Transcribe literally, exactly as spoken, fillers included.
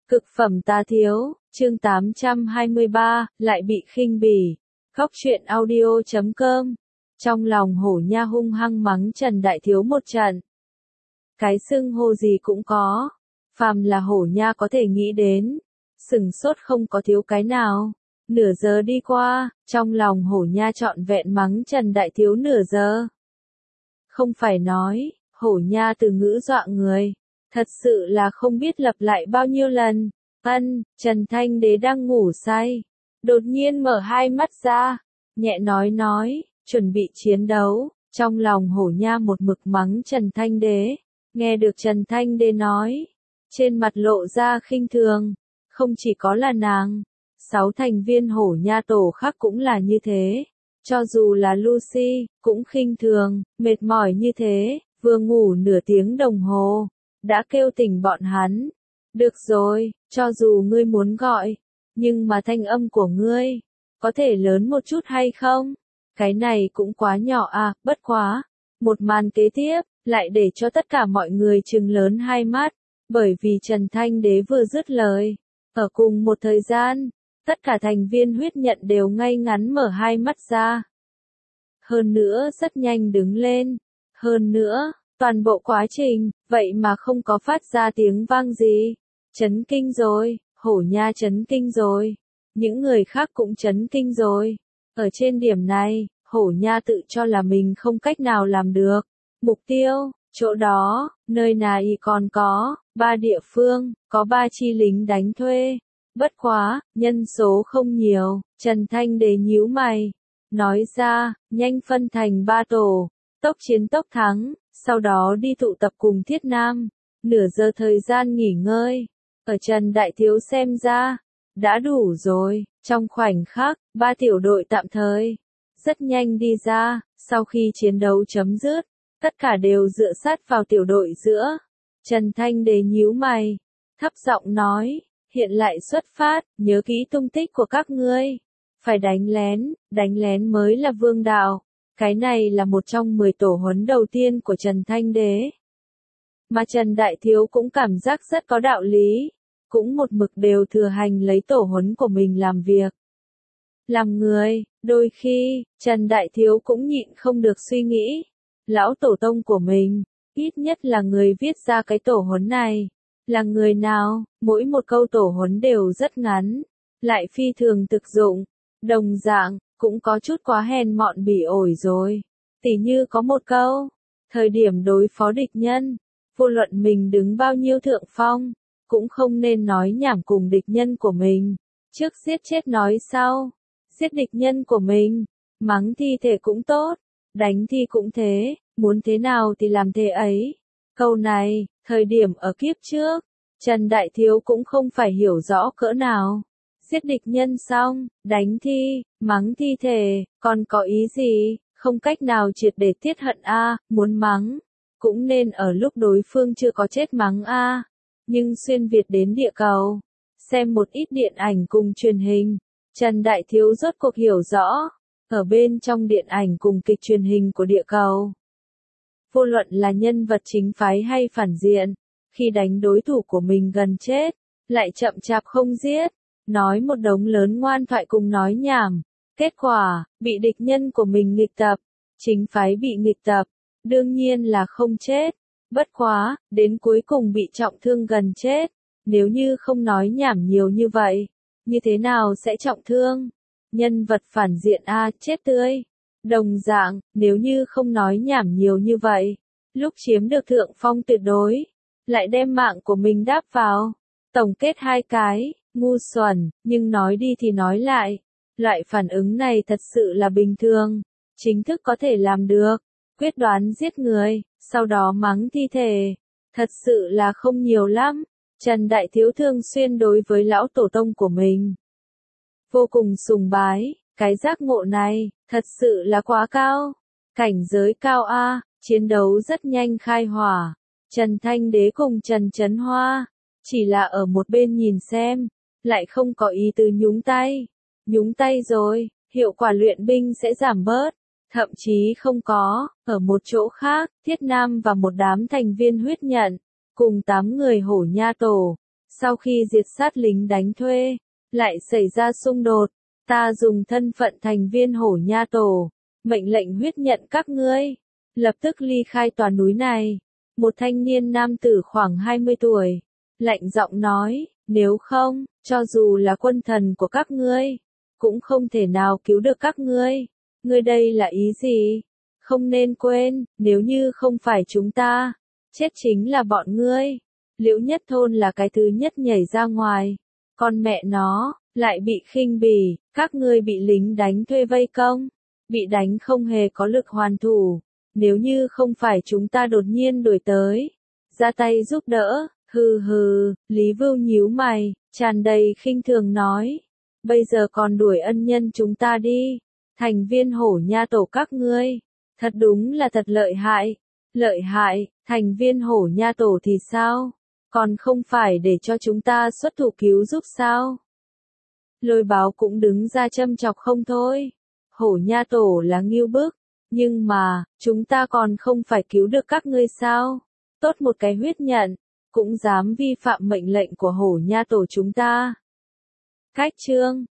Cực phẩm tá thiếu, chương tám trăm hai mươi ba, lại bị khinh bỉ. Góc truyện audio chấm com. Trong lòng Hổ Nha hung hăng mắng Trần Đại Thiếu một trận. Cái xưng hô gì cũng có. Phàm là Hổ Nha có thể nghĩ đến. Sừng sốt không có thiếu cái nào. Nửa giờ đi qua, trong lòng Hổ Nha trọn vẹn mắng Trần Đại Thiếu nửa giờ. Không phải nói, Hổ Nha từ ngữ dọa người. Thật sự là không biết lặp lại bao nhiêu lần. Ân, Trần Thanh Đế đang ngủ say. Đột nhiên mở hai mắt ra. Nhẹ nói nói, chuẩn bị chiến đấu. Trong lòng Hổ Nha một mực mắng Trần Thanh Đế. Nghe được Trần Thanh Đế nói. Trên mặt lộ ra khinh thường. Không chỉ có là nàng. Sáu thành viên Hổ Nha tổ khác cũng là như thế. Cho dù là Lucy, cũng khinh thường, mệt mỏi như thế. Vừa ngủ nửa tiếng đồng hồ. Đã kêu tỉnh bọn hắn. Được rồi, cho dù ngươi muốn gọi, nhưng mà thanh âm của ngươi, có thể lớn một chút hay không? Cái này cũng quá nhỏ à, bất quá. Một màn kế tiếp, lại để cho tất cả mọi người trừng lớn hai mắt, bởi vì Trần Thanh Đế vừa dứt lời. Ở cùng một thời gian, tất cả thành viên huyết nhận đều ngay ngắn mở hai mắt ra. Hơn nữa rất nhanh đứng lên. Hơn nữa, toàn bộ quá trình, vậy mà không có phát ra tiếng vang gì. Chấn kinh rồi, Hổ Nha chấn kinh rồi. Những người khác cũng chấn kinh rồi. Ở trên điểm này, Hổ Nha tự cho là mình không cách nào làm được. Mục tiêu, chỗ đó, nơi này còn có, ba địa phương, có ba chi lính đánh thuê. Bất quá, nhân số không nhiều, Trần Thanh Đế nhíu mày. Nói ra, nhanh phân thành ba tổ, tốc chiến tốc thắng. Sau đó đi tụ tập cùng Thiết Nam, nửa giờ thời gian nghỉ ngơi. Ở Trần Đại Thiếu xem ra, đã đủ rồi. Trong khoảnh khắc, ba tiểu đội tạm thời, rất nhanh đi ra. Sau khi chiến đấu chấm dứt, tất cả đều dựa sát vào tiểu đội giữa. Trần Thanh Đế nhíu mày, thấp giọng nói, hiện lại xuất phát, nhớ kỹ tung tích của các ngươi. Phải đánh lén, đánh lén mới là vương đạo. Cái này là một trong mười tổ huấn đầu tiên của Trần Thanh Đế. Mà Trần Đại Thiếu cũng cảm giác rất có đạo lý. Cũng một mực đều thừa hành lấy tổ huấn của mình làm việc. Làm người, đôi khi, Trần Đại Thiếu cũng nhịn không được suy nghĩ. Lão tổ tông của mình, ít nhất là người viết ra cái tổ huấn này. Là người nào, mỗi một câu tổ huấn đều rất ngắn. Lại phi thường thực dụng. Đồng dạng, cũng có chút quá hèn mọn bỉ ổi rồi. Tỉ như có một câu, thời điểm đối phó địch nhân, vô luận mình đứng bao nhiêu thượng phong, cũng không nên nói nhảm cùng địch nhân của mình. Trước giết chết nói sau, giết địch nhân của mình, mắng thi thể cũng tốt, đánh thi cũng thế, muốn thế nào thì làm thế ấy. Câu này, thời điểm ở kiếp trước, Trần Đại Thiếu cũng không phải hiểu rõ cỡ nào. Giết địch nhân xong, đánh thi, mắng thi thể, còn có ý gì, không cách nào triệt để tiết hận a, muốn mắng, cũng nên ở lúc đối phương chưa có chết mắng a. Nhưng xuyên Việt đến địa cầu, xem một ít điện ảnh cùng truyền hình, Trần Đại Thiếu rốt cuộc hiểu rõ, ở bên trong điện ảnh cùng kịch truyền hình của địa cầu. Vô luận là nhân vật chính phái hay phản diện, khi đánh đối thủ của mình gần chết, lại chậm chạp không giết. Nói một đống lớn ngoan thoại cùng nói nhảm. Kết quả, bị địch nhân của mình nghịch tập. Chính phái bị nghịch tập. Đương nhiên là không chết. Bất quá, đến cuối cùng bị trọng thương gần chết. Nếu như không nói nhảm nhiều như vậy, như thế nào sẽ trọng thương? Nhân vật phản diện A chết tươi. Đồng dạng, nếu như không nói nhảm nhiều như vậy, lúc chiếm được thượng phong tuyệt đối, lại đem mạng của mình đáp vào. Tổng kết hai cái. Ngu xuẩn, nhưng nói đi thì nói lại. Loại phản ứng này thật sự là bình thường. Chính thức có thể làm được. Quyết đoán giết người, sau đó mắng thi thể. Thật sự là không nhiều lắm. Trần Đại Thiếu thường xuyên đối với lão tổ tông của mình. Vô cùng sùng bái. Cái giác ngộ này, thật sự là quá cao. Cảnh giới cao A, chiến đấu rất nhanh khai hỏa. Trần Thanh Đế cùng Trần Chấn Hoa. Chỉ là ở một bên nhìn xem. Lại không có ý tứ nhúng tay. Nhúng tay rồi, hiệu quả luyện binh sẽ giảm bớt. Thậm chí không có, ở một chỗ khác, Thiết Nam và một đám thành viên huyết nhận, cùng tám người Hổ Nha tổ, Sau khi diệt sát lính đánh thuê, lại xảy ra xung đột, ta dùng thân phận thành viên hổ nha tổ, mệnh lệnh huyết nhận các ngươi, lập tức ly khai tòa núi này. Một thanh niên nam tử khoảng hai mươi tuổi, lạnh giọng nói, nếu không, cho dù là quân thần của các ngươi, cũng không thể nào cứu được các ngươi. Ngươi đây là ý gì? Không nên quên, nếu như không phải chúng ta, chết chính là bọn ngươi. Liễu Nhất Thôn là cái thứ nhất nhảy ra ngoài. Con mẹ nó, lại bị khinh bỉ, các ngươi bị lính đánh thuê vây công, bị đánh không hề có lực hoàn thủ. Nếu như không phải chúng ta đột nhiên đuổi tới, ra tay giúp đỡ, hừ hừ, Lý Vưu nhíu mày, tràn đầy khinh thường nói. Bây giờ còn đuổi ân nhân chúng ta đi, thành viên hổ nha tổ các ngươi, thật đúng là thật lợi hại. Lợi hại, thành viên hổ nha tổ thì sao? Còn không phải để cho chúng ta xuất thủ cứu giúp sao? Lôi Báo cũng đứng ra châm chọc không thôi. Hổ nha tổ là ngưu bức, nhưng mà, chúng ta còn không phải cứu được các ngươi sao? Tốt một cái huyết nhận, cũng dám vi phạm mệnh lệnh của hổ nha tổ chúng ta. Cách chương